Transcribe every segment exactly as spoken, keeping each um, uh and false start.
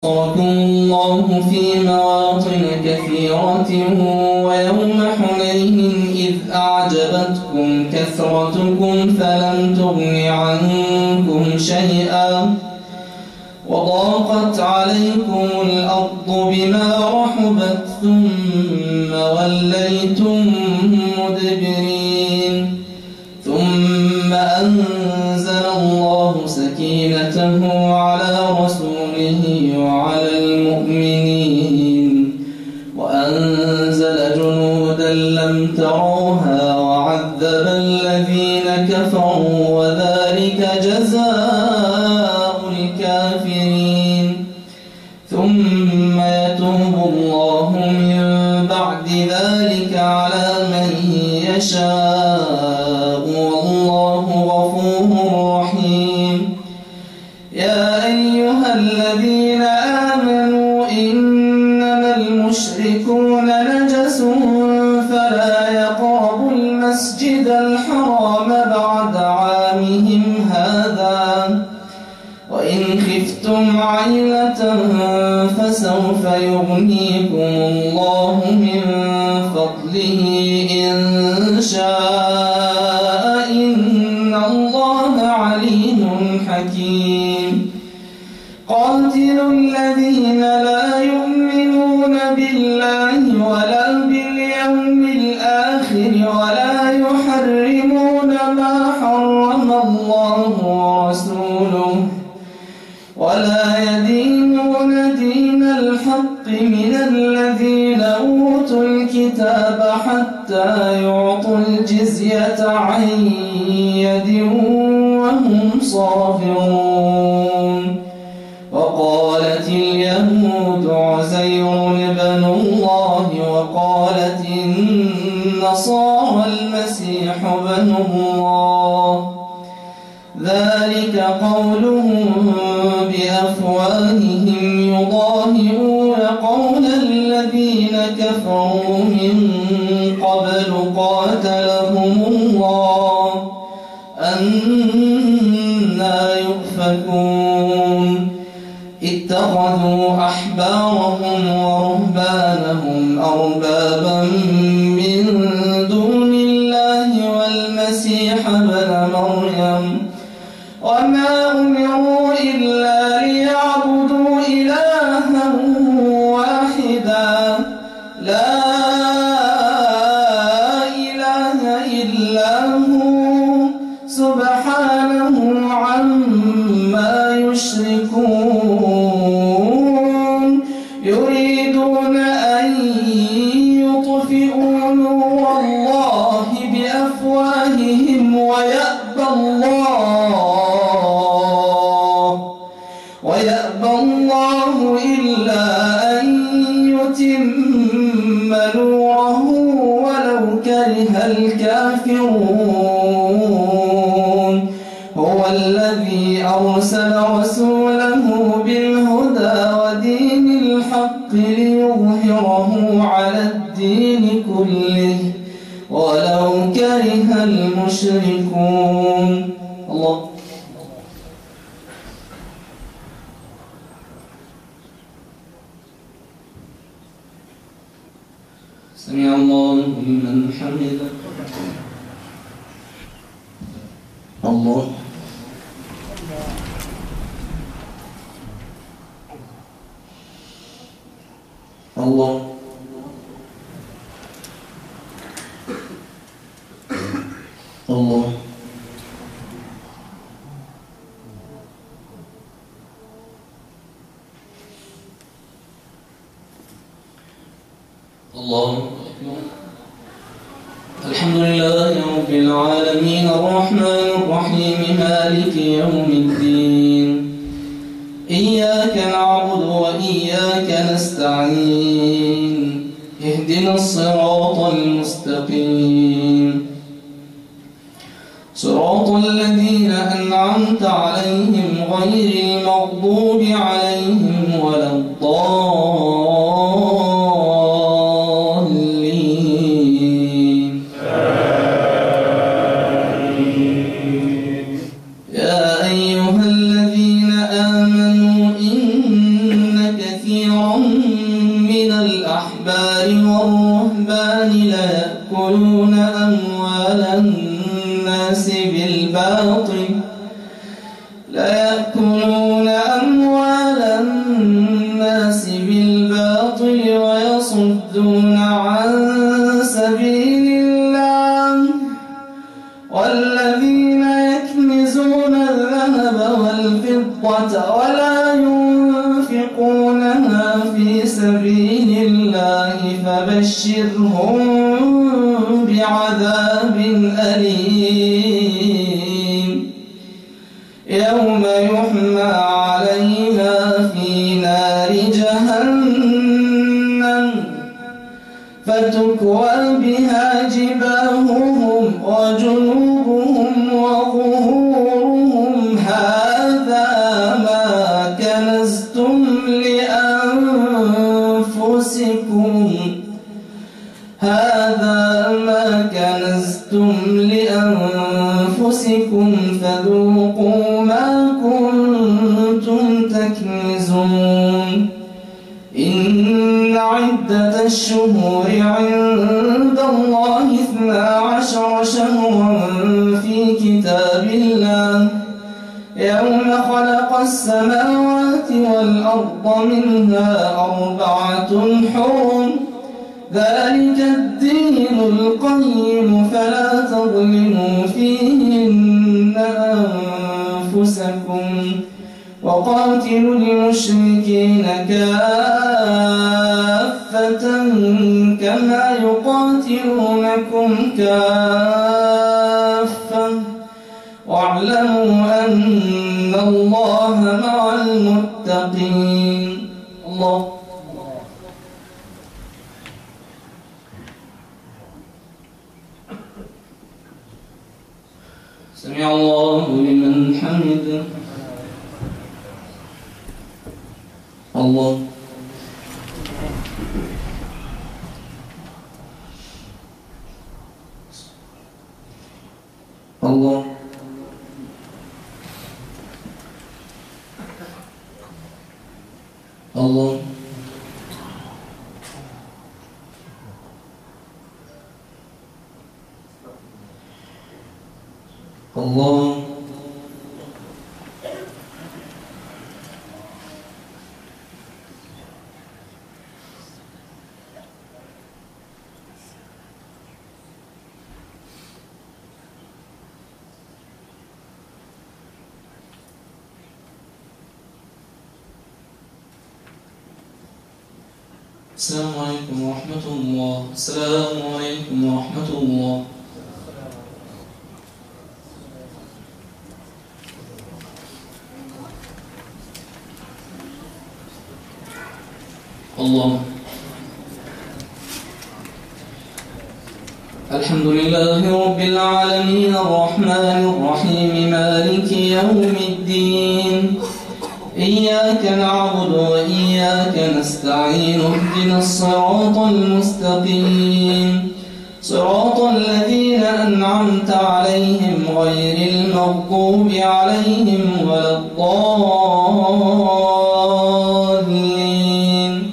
نصركم الله في مواطن كثيرة ويوم حنين إذ أعجبتكم كثرتكم فلم تغن عنكم شيئا وضاقت عليكم الأرض بما رحبت ثم وليتم مدبرين ثم أنزل الله سكينته على رسوله وعلى المؤمنين وأنزل جنودا لم تروها وعذب الذين كفروا وذلك جزاء الكافرين ثم يتوب الله من بعد ذلك على من يشاء والله غفور رحيم. يا أيها الذين آمنوا إنما المشركون نجس فلا يقربوا المسجد الحرام بعد عامهم هذا وإن خفتم عيلة فسوف يغنيكم الله من فضله إن شاء إن الله عليم حكيم. قاتلوا الذين لا يؤمنون بالله ولا باليوم الآخر ولا يحرمون ما حرم الله ورسوله ولا يدينون دين الحق من الذين أوتوا الكتاب حتى يعطوا الجزية عن يد وهم صاغرون. وقالت اليهود عزير ابن الله وقالت النصارى المسيح ابن الله ذلك قولهم بأفواههم يضاهئون قول الذين كفروا من قبل قاتلهم الله أنى يؤفكون. اتخذوا أحبارهم ورهبانهم أربابا من دون الله والمسيح ابن مريم وما أمروا إلا ليعبدوا إلها واحدا لا إله إلا هو سبحانه عما يشركون. يريدون أن يطفئوا نور الله بأفواههم ويأبى الله ويأبى الله إلا أن يتم نوره ولو كره الكافرون. هو الذي أرسل رسوله بالهدى ودين الحق ليظهره على الدين كله ولو كره المشركون. الله سمع الله لمن حمده. الله الله الله الله أكبر. الحمد لله رب العالمين الرحمن الرحيم مالك يوم الدين إياك نعبد وإياك نستعين اهدنا الصراط المستقيم صراط الذين أنعمت عليهم غير المغضوب عليهم ولا الضالين. يا أيها الذين آمنوا إن كثيرا من الأحبار والرهبان ليأكلون أموال الناس بالباطل ليأكلون أموال الناس بالباطل ويصدون عن سبيل الله والذين يكنزون الذهب والفضة ولا ينفقونها في سبيل الله فبشرهم بعذاب أليم يوم يحمى عليها في نار جهنم فتكوى بها جباههم وجنوبهم وظهورهم هذا ما كنزتم لأنفسكم هذا ما كنزتم لأنفسكم فذوقوا ما كنتم تكنزون إن عدة الشهور عند الله اثنا عشر شهرا في كتاب الله يوم خلق السماوات والأرض منها أربعة حرم ذلك الدين القيم فلا تظلموا فيهن أنفسكم وقاتلوا المشركين كافة كما يقاتلونكم كافة واعلموا أن الله مع المتقين. الله سمع الله لمن حمده. الله الله الله الله السلام عليكم ورحمة الله. السلام عليكم ورحمة الله. الله الحمد لله رب العالمين الرحمن الرحيم مالك يوم الدين إياك نعبد وإياك نستعين اهدنا الصراط المستقيم صراط الذين أنعمت عليهم غير المغضوب عليهم ولا الضالين.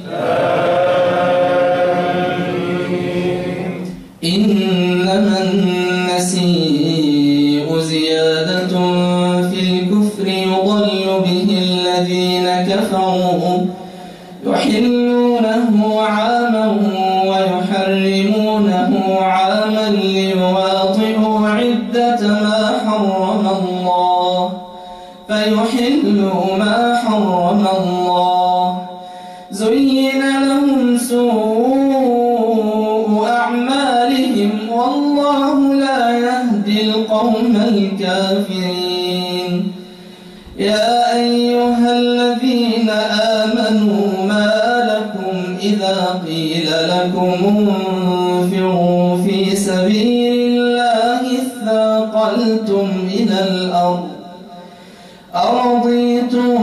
إنما النسيء زيادة في الكفر يضل به الذين كفروا يحلونه عاما ويحرمونه عاما ليواطئوا عدة ما حرم الله فيحلوا ما حرم الله. زين لهم سوء أعمالهم والله لا يهدي القوم الكافرين. يا أيها الذين آمنوا ما لكم إذا قيل لكم انفروا في سبيل الله اثاقلتم إلى الأرض أرضيتم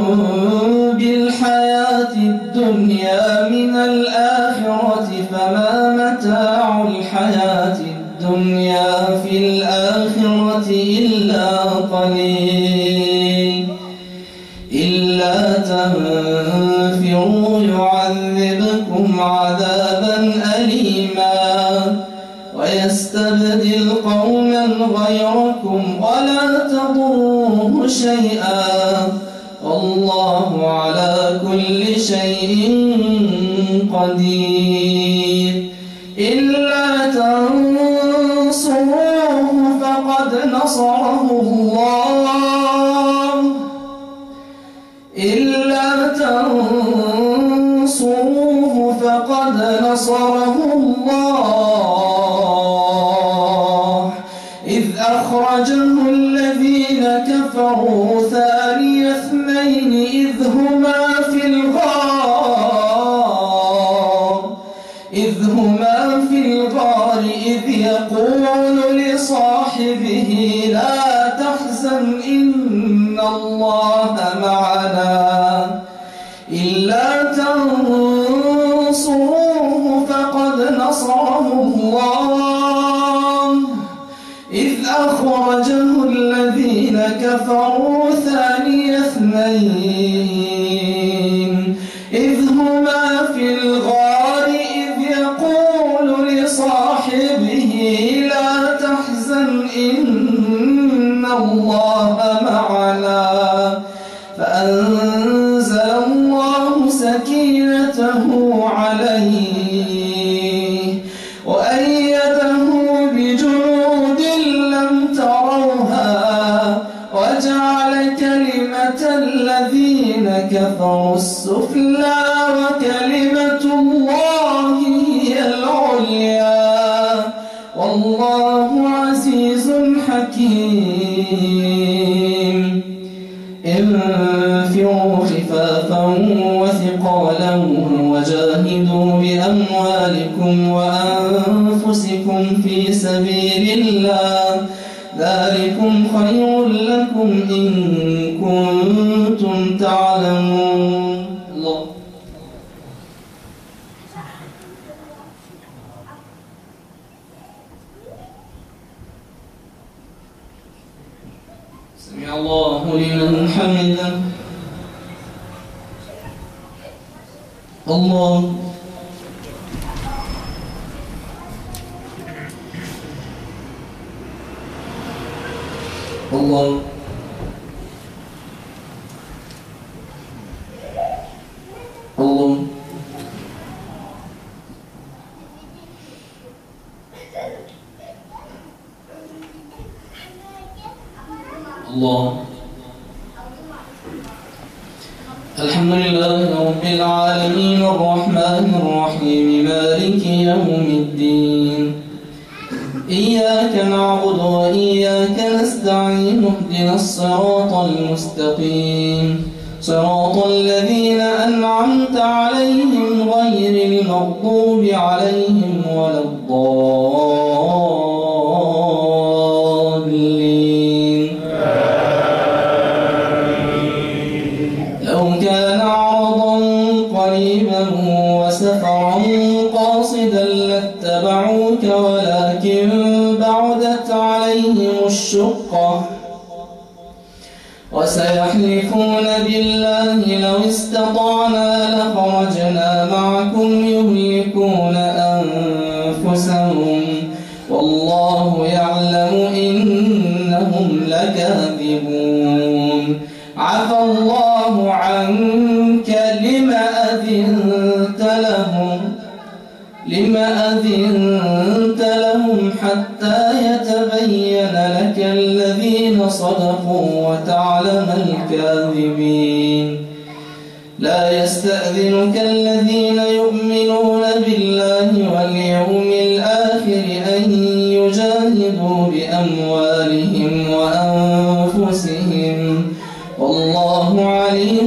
بالحياة الدنيا من الآخرة فما متاع الحياة الدنيا في الآخرة إلا قليل. إلا تنفروا تكفروا يعذبكم عذابا أليما ويستبدل قوما غيركم ولا تضروه شيئا والله على كل شيء قدير. إلا تنصروه فقد نصره الله إلا تنصروه فقد نصره الله إذ أخرجه الذين كفروا ثاني اثنين إذ هما في الغار إذ هما في الغار إذ يقول لصاحبه لا تحزن إن الله معنا إلا تنصروه فقد نصره الله إذ أخرجه الذين كفروا ثاني اثنين إذ هما في الغار إذ يقول لصاحبه لا تحزن إن الله معنا فأنزل الله سكينته عليه وأيده بجنود لم تروها وجعل كلمة الذين كفروا السفلى وكلمة الله هي العليا والله عزيز حكيم. انفروا خفافا وثقالا وجاهدوا بأموالكم وأنفسكم في سبيل الله ذلكم خير لكم إن كنتم تعلمون. الله سمع الله لمن حمده. الله الله الله الله. الحمد لله رب العالمين الرحمن الرحيم مالك يوم الدين إياك نعبد وإياك نستعين اهدنا الصراط المستقيم صراط الذين أنعمت عليهم غير المغضوب عليهم ولا الضالين. لو كان عرضا قريبا وسفرا قاصدا لاتبعوك ولكن بعدت عليهم الشقة وسيحلفون بالله لو استطعنا لخرجنا معكم يهلكون أنفسهم والله يعلم إنهم لكاذبون. عفى الله عنك لما أذنت لهم لما أذنت لهم حتى يتبين لك الذين صدقوا وتعلم الكاذبين. لا يستأذنك الذين يؤمنون بالله واليوم الآخر أن يجاهدوا بأموالهم وأنفسهم والله عليم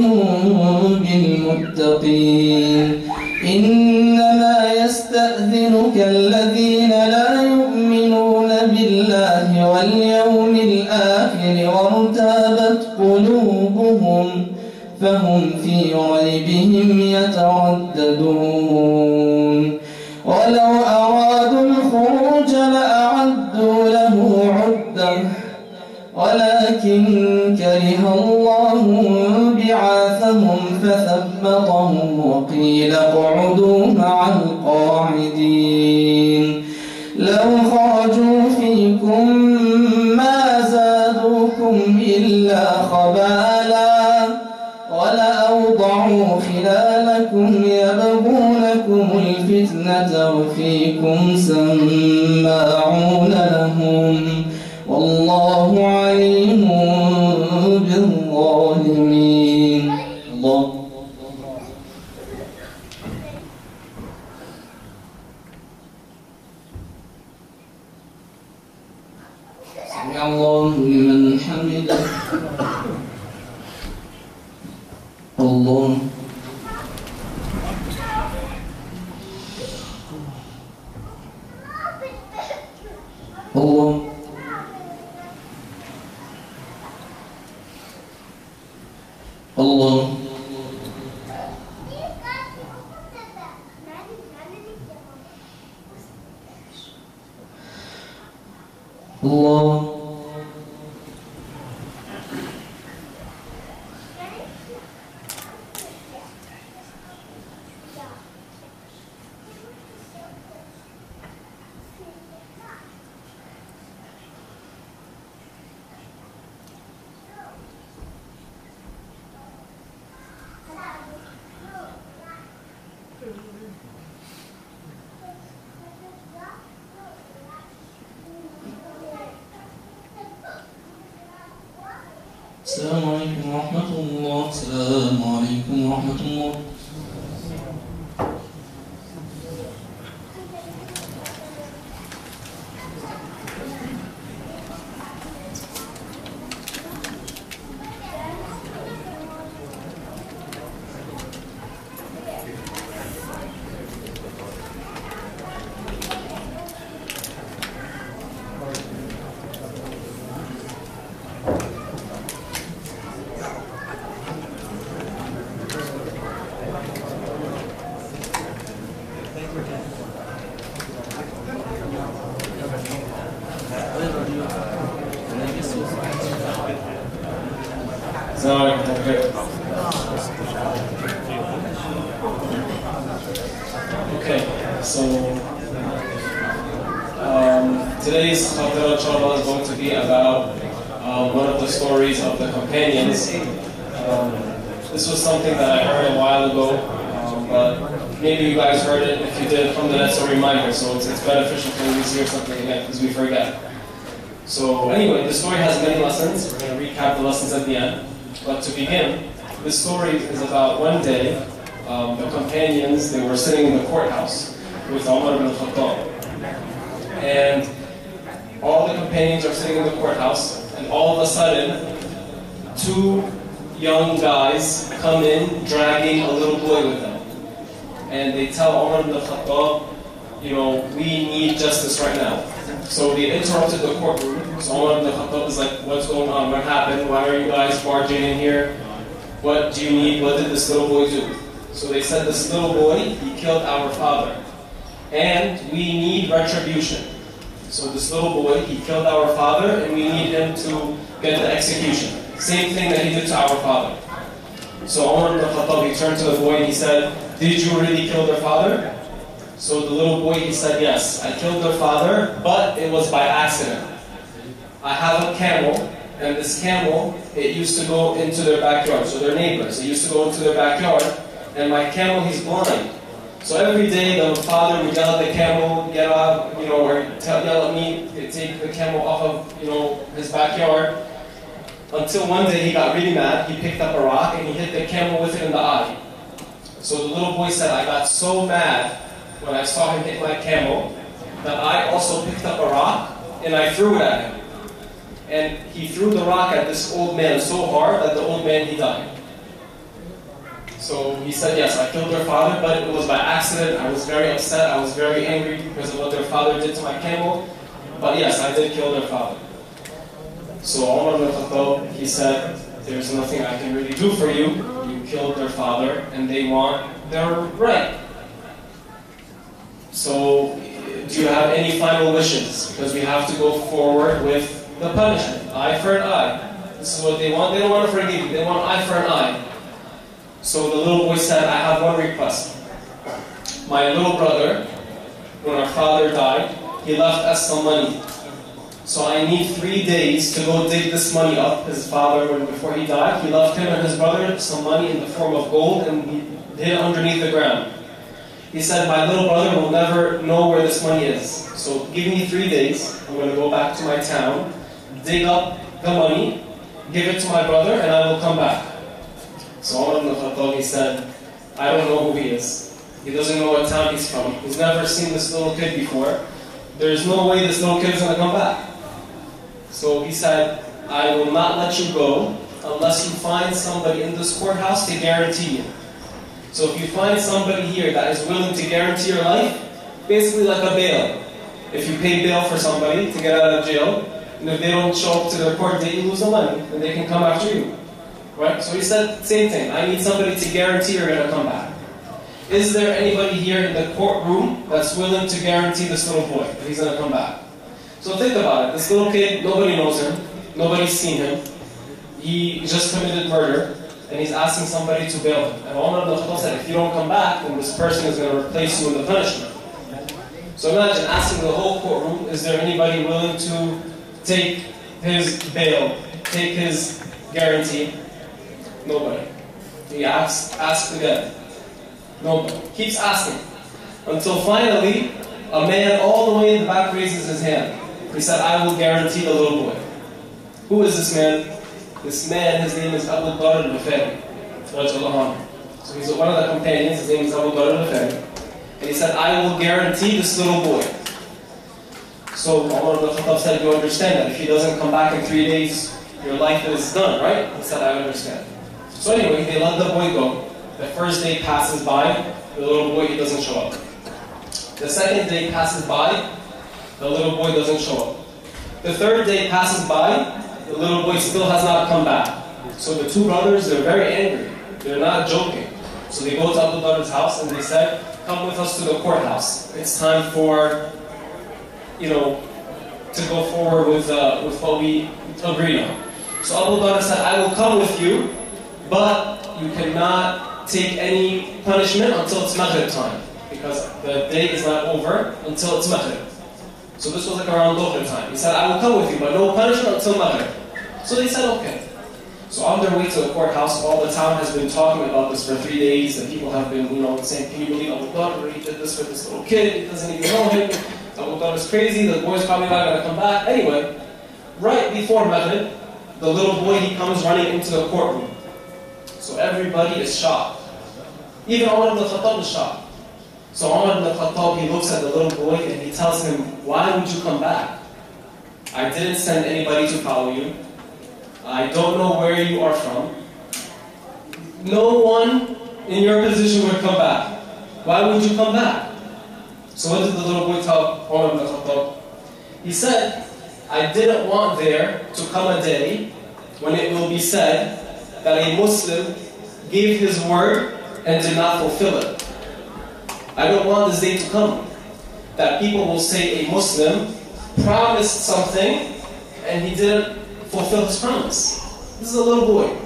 بالمتقين. إنما يستأذنك الذين لا يؤمنون بالله واليوم الآخر وارتابت قلوبهم فهم في ريبهم يترددون. ولو أرادوا الخروج لأعدوا له عدة ولكن كره الله بعاثهم فثبطهم وقيل اقعدوا مع القاعدين لو خرجوا فيكم ما زادوكم إلا خبالا ولأوضعوا خلالكم يبغونكم الفتنة وفيكم سماعون لهم والله عليم بالظالمين. الله سمع الله لمن حمده. الله الله الله الله السلام عليكم ورحمة الله. السلام عليكم ورحمة الله. Okay, so um, today's Khatira inshallah is going to be about uh, one of the stories of the companions. Um, this was something that I heard a while ago, um, but maybe you guys heard it. If you did, from the that's a reminder, so it's, it's beneficial for you to hear something again because we forget. So anyway, the story has many lessons. We're going to recap the lessons at the end. But to begin, this story is about one day, um, the companions, they were sitting in the courthouse with Umar ibn Khattab. And all the companions are sitting in the courthouse, and all of a sudden, two young guys come in dragging a little boy with them. And they tell Umar ibn Khattab, you know, we need justice right now. So they interrupted the courtroom. So Umar ibn Khattab is like, what's going on? What happened? Why are you guys barging in here? What do you need? What did this little boy do? So they said, this little boy, he killed our father. And we need retribution. So this little boy, he killed our father, and we need him to get the execution. Same thing that he did to our father. So Umar ibn Khattab, he turned to the boy and he said, did you really kill their father? So the little boy, he said, yes, I killed their father, but it was by accident. I have a camel, and this camel, it used to go into their backyard. So they're neighbors. It used to go into their backyard, and my camel, he's blind. So every day, the father would yell at the camel, get out, you know, or tell, yell at me, take the camel off of, you know, his backyard. Until one day, he got really mad. He picked up a rock, and he hit the camel with it in the eye. So the little boy said, I got so mad when I saw him hit my camel, that I also picked up a rock, and I threw it at him. And he threw the rock at this old man so hard that the old man, he died. So he said, yes, I killed their father, but it was by accident. I was very upset. I was very angry because of what their father did to my camel. But yes, I did kill their father. So Umar ibn Khattab, he said, there's nothing I can really do for you. You killed their father, and they want their right. So, do you have any final wishes? Because we have to go forward with the punishment. Eye for an eye. This is what they want. They don't want to forgive you. They want eye for an eye. So the little boy said, I have one request. My little brother, when our father died, he left us some money. So I need three days to go dig this money up. His father, when before he died, he left him and his brother some money in the form of gold and he hid it underneath the ground. He said, my little brother will never know where this money is. So give me three days. I'm going to go back to my town, dig up the money, give it to my brother, and I will come back. So Umar ibn Khattab, he said, I don't know who he is. He doesn't know what town he's from. He's never seen this little kid before. There's no way this little kid is going to come back. So he said, I will not let you go unless you find somebody in this courthouse to guarantee you. So if you find somebody here that is willing to guarantee your life, basically like a bail. If you pay bail for somebody to get out of jail, and if they don't show up to their court date, you lose the money, and they can come after you. Right? So he said, same thing. I need somebody to guarantee you're going to come back. Is there anybody here in the courtroom that's willing to guarantee this little boy that he's going to come back? So think about it. This little kid, nobody knows him. Nobody's seen him. He just committed murder, and he's asking somebody to bail him. And Umar ibn Khattab said, if you don't come back, then this person is going to replace you in the punishment. So imagine asking the whole courtroom, is there anybody willing to take his bail, take his guarantee? Nobody. He asks, asks again. Nobody. Keeps asking. Until finally, a man all the way in the back raises his hand. He said, I will guarantee the little boy. Who is this man? This man, his name is Abu Dharr al-Ghifari. So he's one of the companions, his name is Abu Dharr al-Ghifari. And he said, I will guarantee this little boy. So Umar ibn Khattab said, you understand that if he doesn't come back in three days, your life is done, right? He said, I understand. So anyway, they let the boy go. The first day passes by, the little boy, he doesn't show up. The second day passes by, the little boy doesn't show up. The third day passes by, the little boy still has not come back. So the two brothers, they're very angry. They're not joking. So they go to Abu Dharr's house and they said, come with us to the courthouse. It's time for, you know, to go forward with, uh, with what we agreed on. So Abu Dharr said, I will come with you, but you cannot take any punishment until it's Maghrib time. Because the day is not over until it's Maghrib. So this was like around Dhuhr time. He said, I will come with you, but no punishment until Maghrib. So they said, okay. So on their way to the courthouse, all the town has been talking about this for three days, and people have been, you know, saying, can you believe Abu Dharr, he did this for this little kid, he doesn't even know him, Abu Dharr is crazy, the boy's probably not going to come back. Anyway, right before Maghrib, the little boy, he comes running into the courtroom. So everybody is shocked. Even Umar ibn Khattab is shocked. So Umar ibn Khattab, he looks at the little boy and he tells him, why would you come back? I didn't send anybody to follow you. I don't know where you are from. No one in your position would come back. Why would you come back? So what did the little boy tell Umar ibn Khattab? He said, I didn't want there to come a day when it will be said that a Muslim gave his word and did not fulfill it. I don't want this day to come that people will say a Muslim promised something and he didn't fulfill his promise. This is a little boy.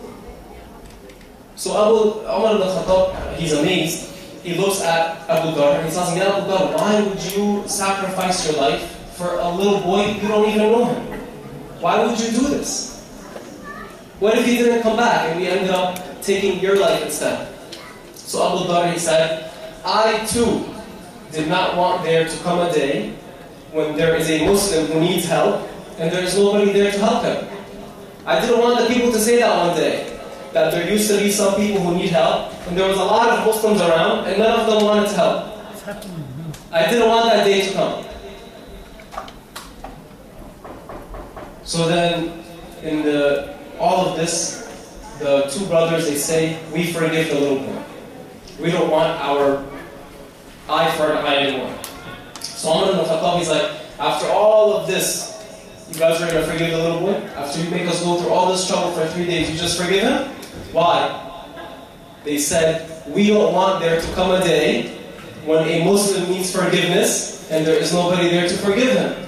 So Abu Umar ibn Khattab, he's amazed. He looks at Abu Dharr and he tells him, Ya Abu Dharr, why would you sacrifice your life for a little boy you don't even know him? Why would you do this? What if he didn't come back and we ended up taking your life instead? So Abu Dharr, he said, I too did not want there to come a day when there is a Muslim who needs help and there is nobody there to help him. I didn't want the people to say that one day, that there used to be some people who need help and there was a lot of Muslims around and none of them wanted to help. I didn't want that day to come. So then, in the, all of this, the two brothers, they say, we forgive the little boy. We don't want our eye for an eye anymore. So Umar ibn Khattab, he's like, after all of this, you guys are going to forgive the little boy? After you make us go through all this trouble for three days, you just forgive him? Why? They said, we don't want there to come a day when a Muslim needs forgiveness and there is nobody there to forgive him.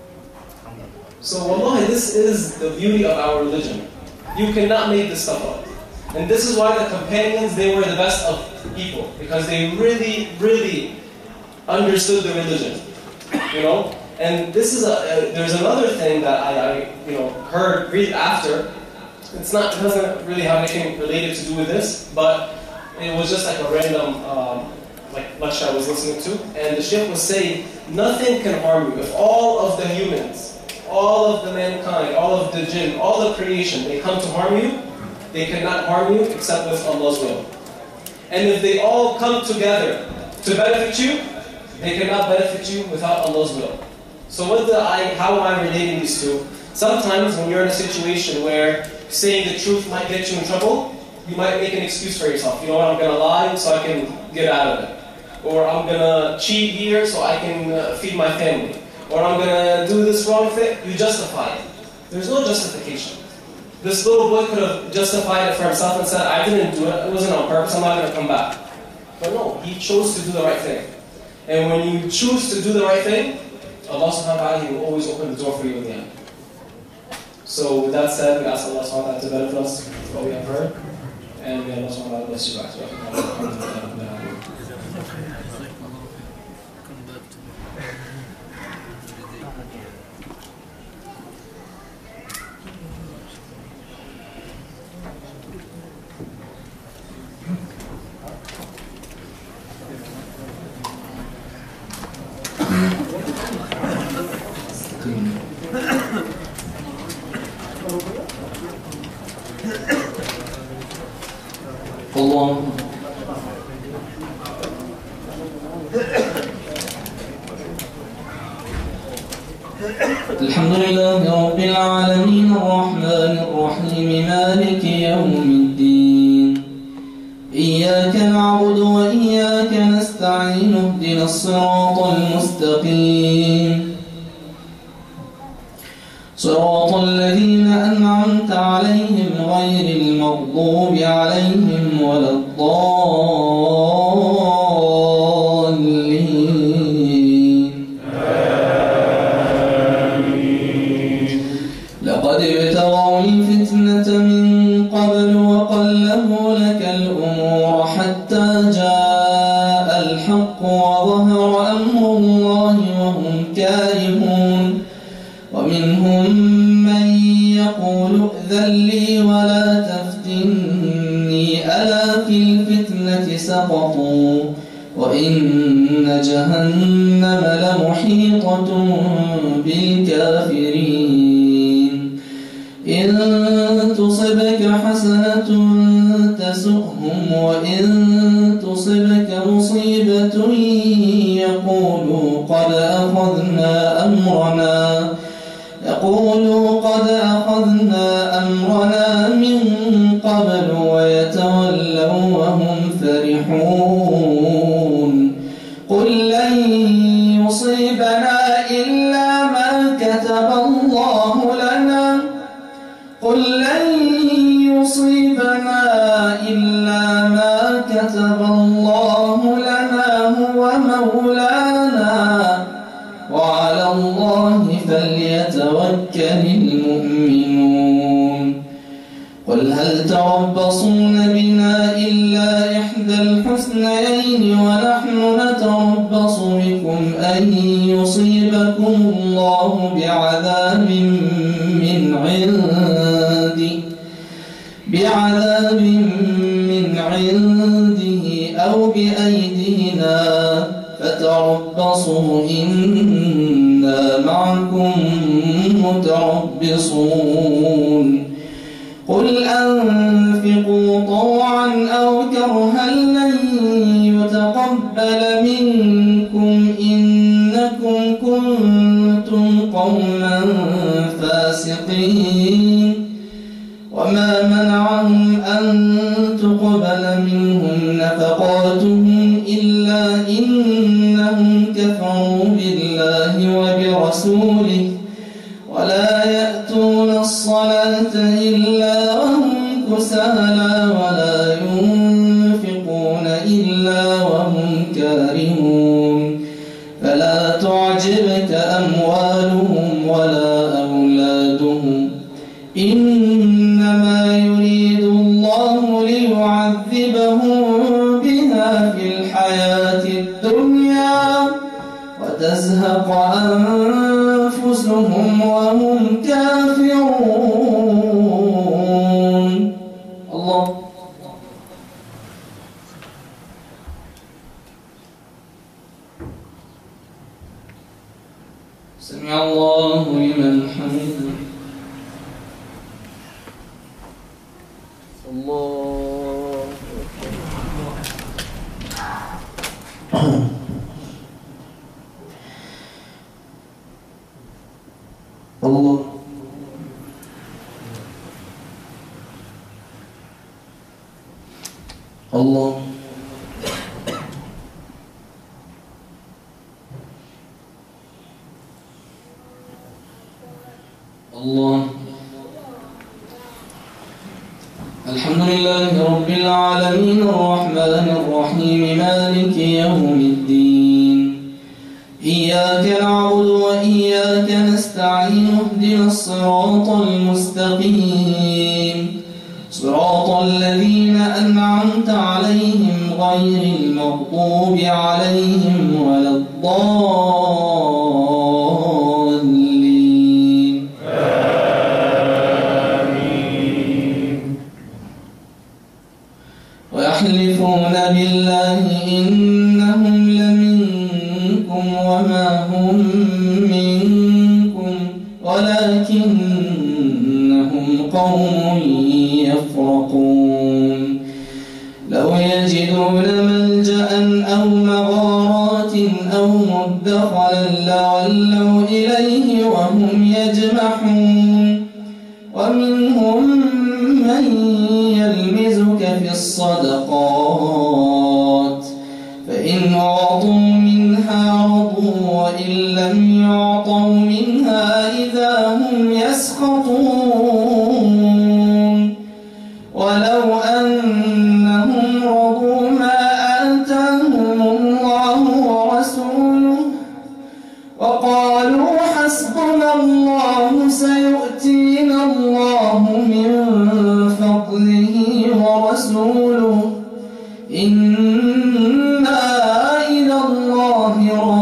So wallahi, this is the beauty of our religion. You cannot make this stuff up. And this is why the companions, they were the best of people, because they really, really understood the religion, you know? And this is a, uh, there's another thing that I, I, you know, heard read after. It's not, it doesn't really have anything related to do with this, but it was just like a random, um, like lecture I was listening to, and the Shaykh was saying, nothing can harm you. If all of the humans, all of the mankind, all of the jinn, all the creation, they come to harm you, they cannot harm you except with Allah's will. And if they all come together to benefit you, they cannot benefit you without Allah's will. So what the I, how am I relating these two? Sometimes when you're in a situation where saying the truth might get you in trouble, you might make an excuse for yourself. You know what, I'm going to lie so I can get out of it. Or I'm going to cheat here so I can uh, feed my family. Or I'm going to do this wrong thing. You justify it. There's no justification. This little boy could have justified it for himself and said, I didn't do it, it wasn't on purpose, I'm not going to come back. But no, he chose to do the right thing. And when you choose to do the right thing, Allah subhanahu wa ta'ala, He will always open the door for you in the end. So with that said, we ask Allah subhanahu wa ta'ala to benefit us with what we have heard. And may Allah subhanahu wa ta'ala bless you back. الله الحمد لله رب العالمين الرحمن الرحيم مالك يوم الدين إياك نعبد وإياك نستعين اهدنا الصراط المستقيم صراط الذين أنعمت عليهم غير المغضوب عليهم ولا الضالين آمين. لقد ابتغوا الفتنة من قبل وقلبوا لك الأمور حتى جاء الحق وظهر أمر الله وهم كارهون ومنهم من يقول ائذن لي ولا تفتني ألا في الفتنة سقطوا وإن جهنم لمحيطة بالكافرين إن تصبك حسنة تسؤهم وإن تصبك مصيبة يقولوا قد أخذنا أمرنا يقولوا قد أخذنا أمرنا من قبل ويتولوا وهم فرحون قل لن يصيبنا إلا ما كتب الله لنا قل لن يصيبنا إلا ما كتب الله لنا هو مولانا وعلى الله فليتوكل المؤمنون قل هل تربصون بنا إلا إحدى الحسنيين ونحن نتربص بكم أن يصيبكم الله بعذاب من عنده بعذاب من عنده أو بأيدينا فتربصوا إنا معكم متربصون قل أنفقوا طوعا أو كرها لن يتقبل منكم إنكم كنتم قوما فاسقين وما منعهم أن تقبل منهم نفقاتهم إلا إنهم كفروا بالله وبرسوله ولا يأتون الصلاة إلا وهم كسالى ولا ينفقون إلا وهم كارهون فلا تعجبك أموالهم ولا أولادهم إنما يريد الله ما في الحياة الدنيا وتزهق أنفسهم وهم كافرون. الله. سمع الله لمن حمده. الله. الله. الله. الله. الحمد لله رب العالمين الرحمن الرحيم مالك يوم الدين إياك نعبد وإياك نستعين اهدنا الصراط المستقيم صراط الذين أنعمت عليهم غير المغضوب عليهم ولا الضالين. آمين. ويحلفون بالله إنهم لمنكم وما هم منكم ولكنهم قوم يفرقون. لو يجدون ملجأ أو مغارات أو مدخلا لولوا إليه وهم يجمحون. ومنهم من يلمزك في الصدقات فإن أعطوا منها رضوا وإن لم يعطوا منها إذا هم يسخطون. ولو أنهم رضوا ما آتاهم الله ورسوله وقالوا حسبنا الله سيؤتينا الله من فضله ورسوله إنا إلى الله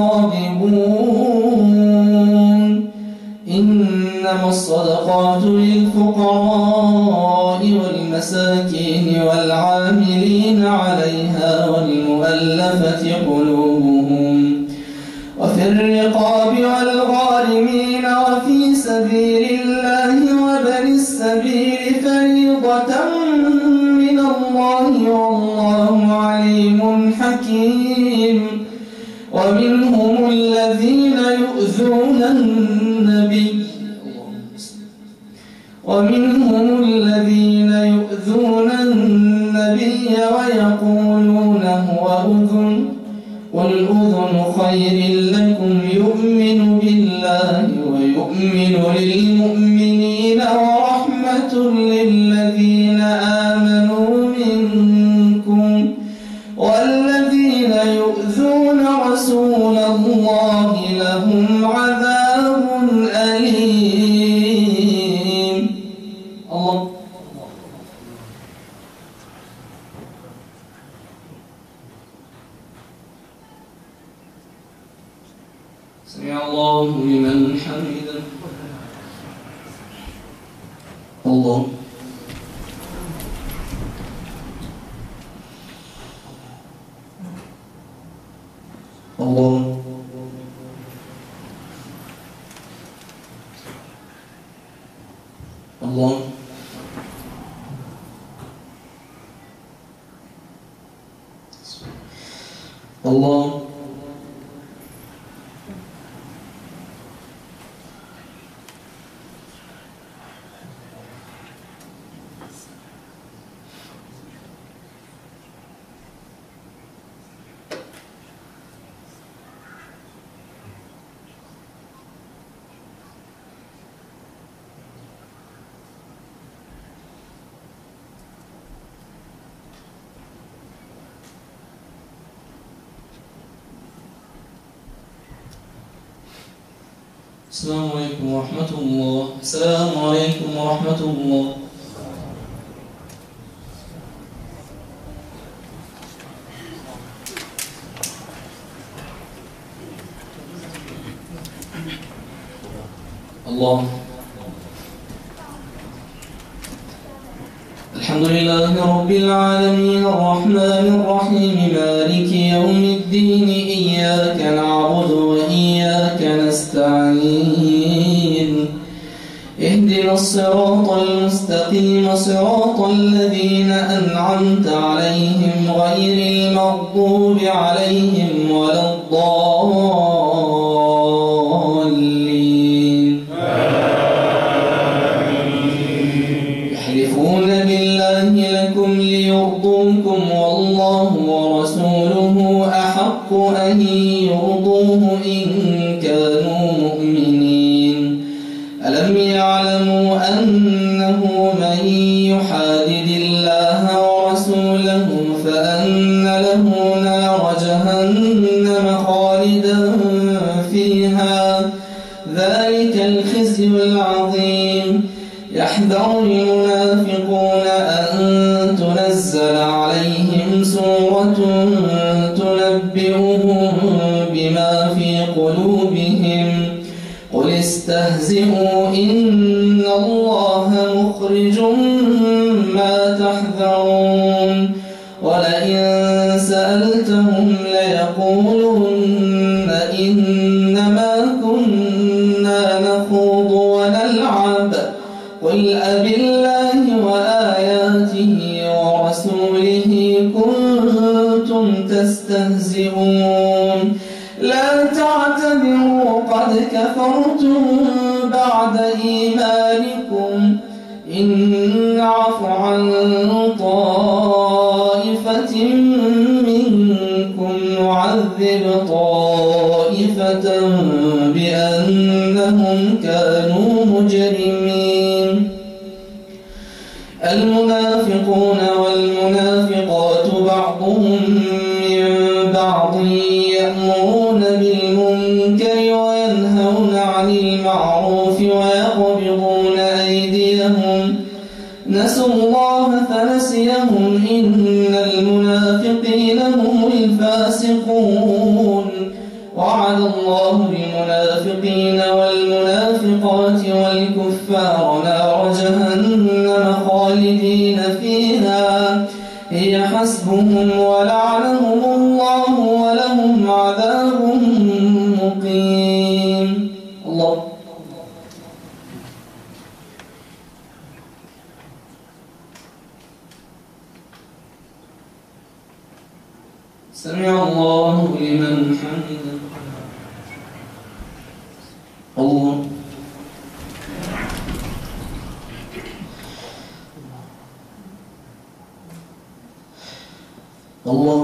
راغبون. إنما الصدقات للفقراء والمساكين والعاملين عليها والمؤلفة قلوبهم وفي الرقاب والغارمين وفي سبيل الله وابن السبيل فريضة من الله والله عليم حكيم. ومنهم الذين يؤذون النبي ومنهم الذين يؤذون النبي ويقولون هو أذن قل أذن خير لكم يؤمن بالله ويؤمن للمؤمنين ورحمة للذين آمنوا منكم والذين يؤذون رسول الله لهم عذاب أليم. الله. سمع الله لمن حمده. الله. الله. الله. الله. السلام عليكم ورحمة الله. السلام عليكم ورحمة الله. الله. الحمد لله رب العالمين الرحمن الرحيم مالك يوم الدين إياك نعبد وإياك نستعين اهدنا الصراط المستقيم صراط الذين أنعمت عليهم غير المغضوب عليهم ولا الضالين. يحلفون بالله لكم ليرضوكم والله ورسوله أحق أن يرضوه إن كانوا مؤمنين. ألم يعلموا أنه من يحادد الله ورسوله فأن له نار جهنم خالدا فيها ذلك الخزي العظيم. يحذر المنافقون أن تنزل عليهم سورة تنبئهم بما في قلوبهم قل استهزئوا إن الله مخرج ما تحذرون. ولئن سألتهم ليقولن إنما كنا نخوض ونلعب قل أبالله وآياته ورسوله كنتم تستهزئون. لا تعتذروا قد كفرتم بعد إيمانكم إن نعف عن طائفة منكم نعذب طائفة بأنهم كانوا مجرمين. المنافقون والمنافقات بعضهم من بعض يأمرون بالمنكر وينهون عن المعروف ويقبضون أيديهم نسوا الله فنسيهم إن المنافقين هم الفاسقون. وعد الله المنافقين والمنافقات والكفار نار جهنم خالدين فيها هي حسبهم ولعنهم الله ولهم عذاب مقيم. الله. سمع الله لمن حمده. الله. الله.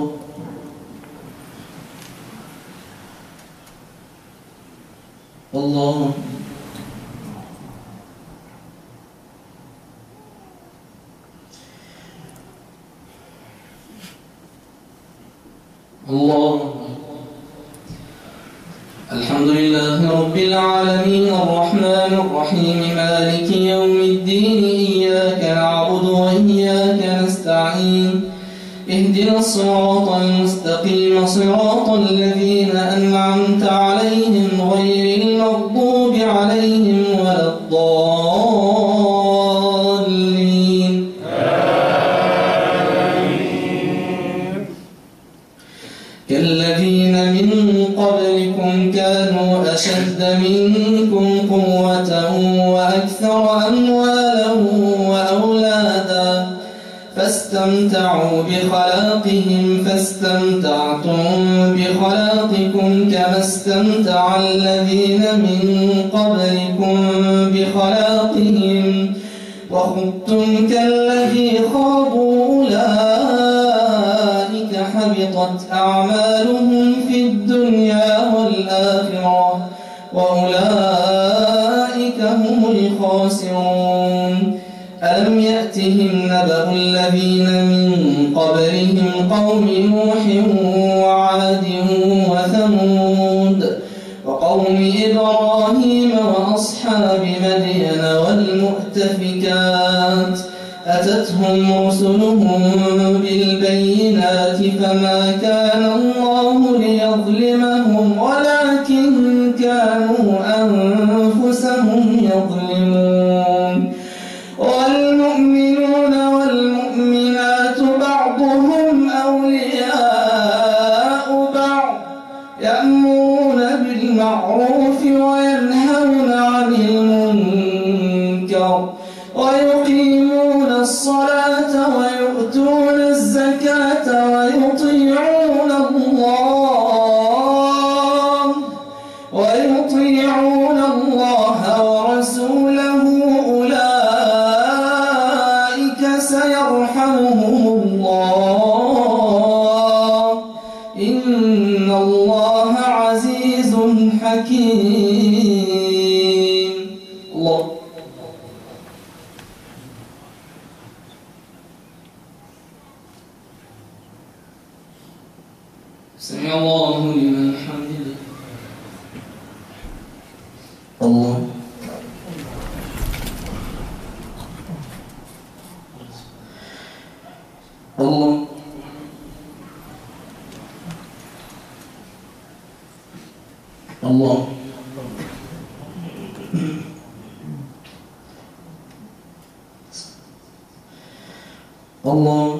الله. الله. الحمد لله رب العالمين الرحمن الرحيم مالك يوم الدين إياك نعبد وإياك نستعين اهدنا الصراط المستقيم صراط الذين أنعمت عليهم غير المغضوب عليهم ولا الضالين. كالذين من قبلكم كانوا أشد منكم قوة وأكثر أموالا وأولادا فاستمتعوا بخلاقهم فاستمتعتم بخلاقكم كما استمتع الذين من قبلكم بخلاقهم وخضتم كالذي خاضوا أولئك حبطت أعمالهم في الدنيا والآخرة وأولئك هم الخاسرون. ألم يأتهم نبأ الذين من قبلهم قوم نوح وعاد وثمود وقوم إبراهيم وأصحاب مدين والمؤتفكات أتتهم رسلهم بالبينات فما كان الله ليظلمهم ولكن كانوا أنفسهم أولياء بعض يأمرون بالمعروف وينهون عن المنكر ويقيمون الصلاة ويؤتون الزكاة ويطيعون الله ويطيعون الله ورسوله أولئك سيرحمهم الله إن الله عزيز حكيم. الله سمع الله لمن حمده. الله الله الله الله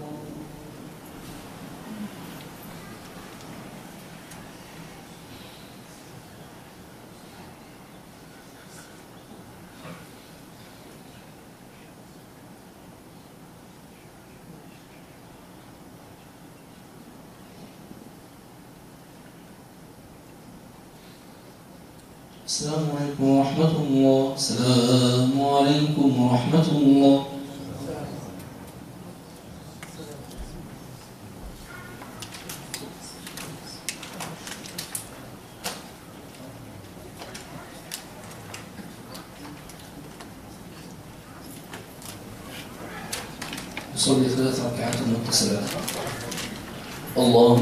السلام عليكم ورحمة الله. السلام عليكم ورحمة الله. نصلي ثلاث ركعات متصلات. الله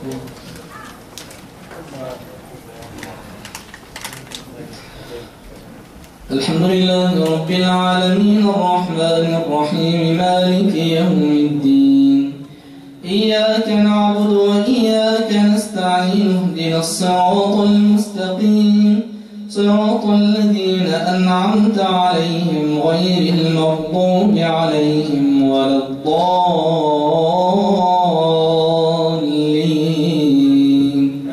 الحمد لله رب العالمين الرحمن الرحيم مالك يوم الدين إياك نعبد وإياك نستعين اهدنا الصراط المستقيم صراط الذين أنعمت عليهم غير المغضوب عليهم ولا الضالين.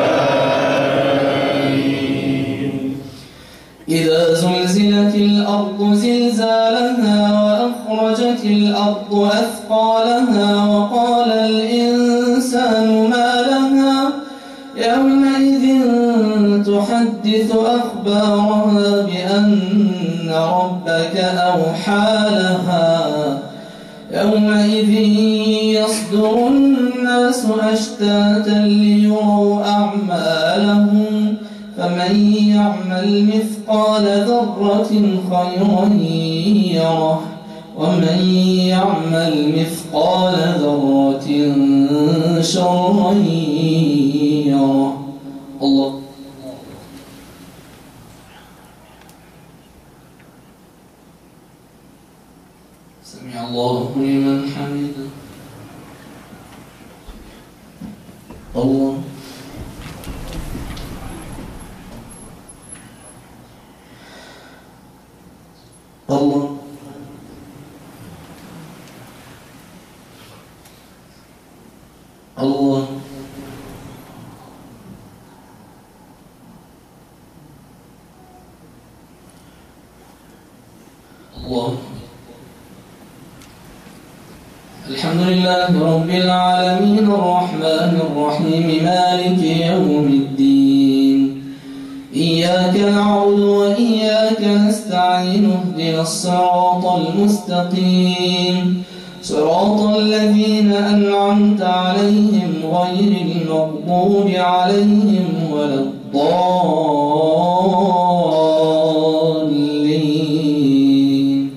إذا زلزلت الأرض زلزالها وأخرجت الأرض أثقالها وقال الإنسان ما لها يومئذ تحدث أخبارها بأن ربك أوحى لها يومئذ يصدر الناس أشتاتا ليروا أعمالهم فمن يعمل مثقال ذرة خيرا يره ومن يعمل مثقال ذرة شرا يره. الله سمع الله لمن حمده. الله الله الله الله الحمد لله رب العالمين الرحمن الرحيم مالك يوم الدين إياك نعبد وإياك نستعين اهدنا الصراط المستقيم صراط الذين أنعمت عليهم غير المغضوب عليهم ولا الضالين.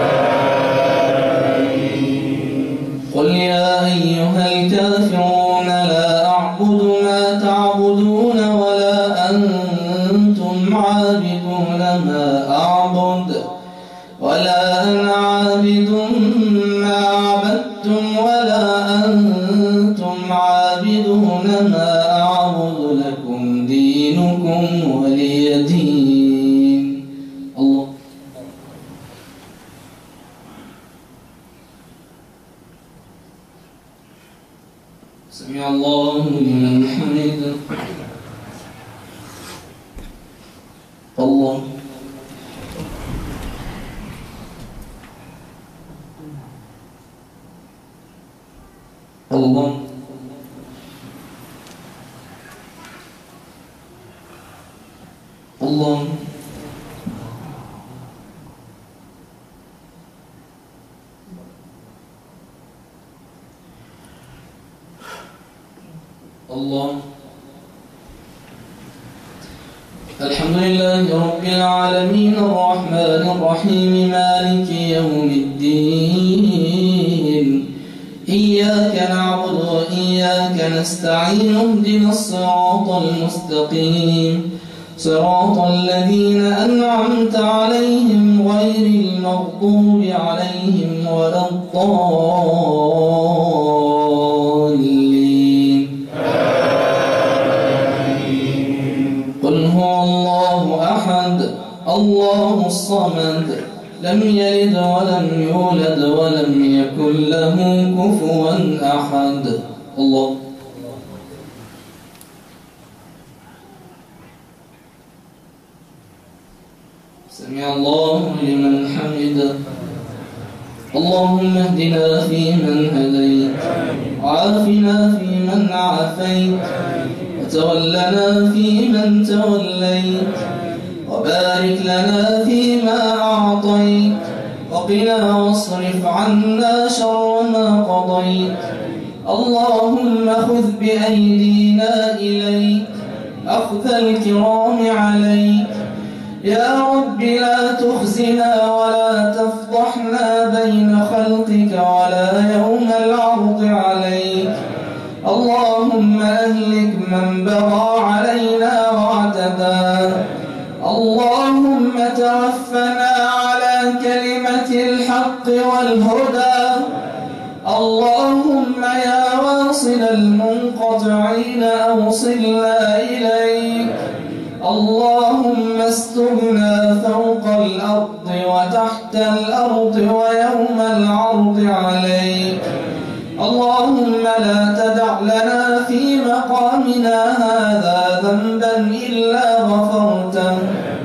قل يا أيها الكافرون لا أعبد ما تعبدون ولا أنتم عابدون ما أعبد ولا أنا عابد ما عبدتم ولا أنتم عابدون ما أعبد لكم دينكم ولي دين. الله سمع الله لمن حمده. الله الله الله الله. الحمد لله رب العالمين الرحمن الرحيم مالك يوم الدين إياك نعبد وإياك نستعين اهدنا الصراط المستقيم صراط الذين أنعمت عليهم غير المغضوب عليهم ولا الضالين. قل هو الله أحد الله الصمد لم يلد ولم يولد ولم يكن له كفوا أحد. الله سمع الله لمن حمده. اللهم اهدنا فيمن هديت وعافنا فيمن عافيت وتولنا فيمن توليت وبارك لنا فيما أعطيت وقنا واصرف عنا شر ما قضيت. اللهم خذ بأيدينا إليك أخذ الكرام عليك. يا رب لا تخزنا ولا تفضحنا بين خلقك ولا يوم العرض عليك. اللهم أهلك من بغى علينا واعتدى. اللهم توفنا على كلمة الحق والهدى. اللهم يا واصل المنقطعين أوصلنا إليك. اللهم استرنا فوق الأرض وتحت الأرض ويوم العرض عليك. اللهم لا تدع لنا في مقامنا هذا ذنبا إلا غفرته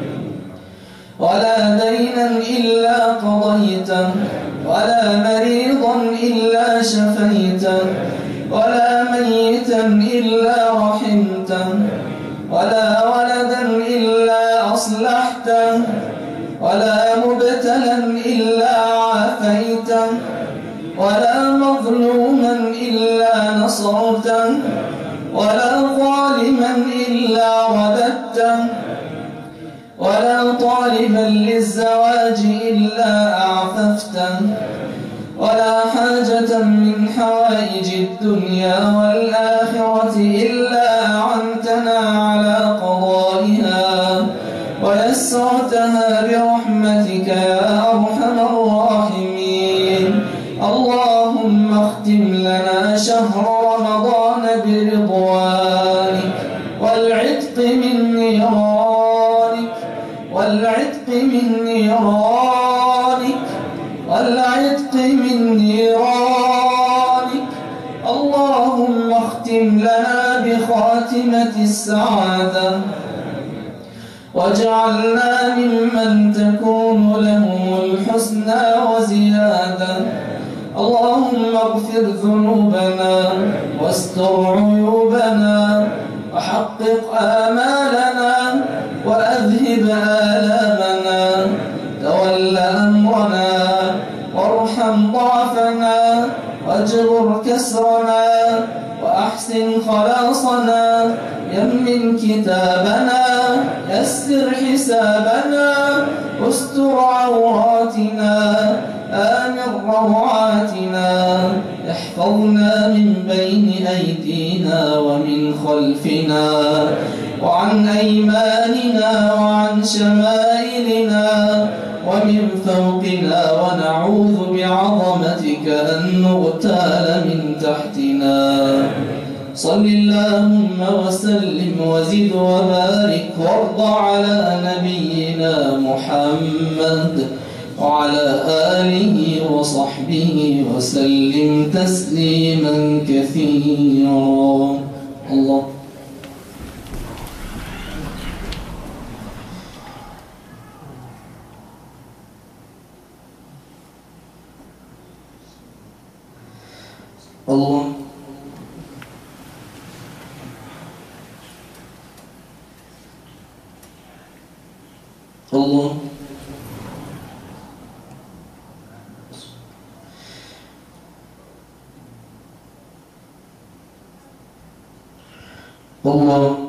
ولا دينا إلا قضيته ولا مريضا إلا شفيته ولا ميتا إلا رحمته ولا ولدا إلا أصلحته ولا مبتلا إلا عافيته ولا مظلوما إلا نصرته ولا ظالما إلا رددته ولا طالبا للزواج إلا أعففته ولا حاجة من حوائج الدنيا والآخرة إلا أعنتنا على قضائها ويسرتها برحمتك يا أرحم الراحمين. اللهم اختم لنا شهر رمضان برضوانك والعتق من نيرانك والعتق من نيرانك والعتق من نيرانك. اللهم اختم لنا بخاتمة السعادة واجعلنا ممن تكون لهم الحسنى وزيادة. اللهم اغفر ذنوبنا واستر عيوبنا وحقق آمالنا وأذهب آلامنا. تول أمرنا وارحم ضعفنا واجبر كسرنا وأحسن خلاصنا. يمن كتابنا يسر حسابنا استر عوراتنا آمن روعاتنا. احفظنا من بين أيدينا ومن خلفنا وعن أيماننا وعن شمائلنا ومن فوقنا ونعوذ بعظمتك أن نغتال من تحتنا. صل اللهم وسلم وزد وبارك وارض على نبينا محمد وعلى آله وصحبه وسلم تسليما كثيرا. الله الله الله الله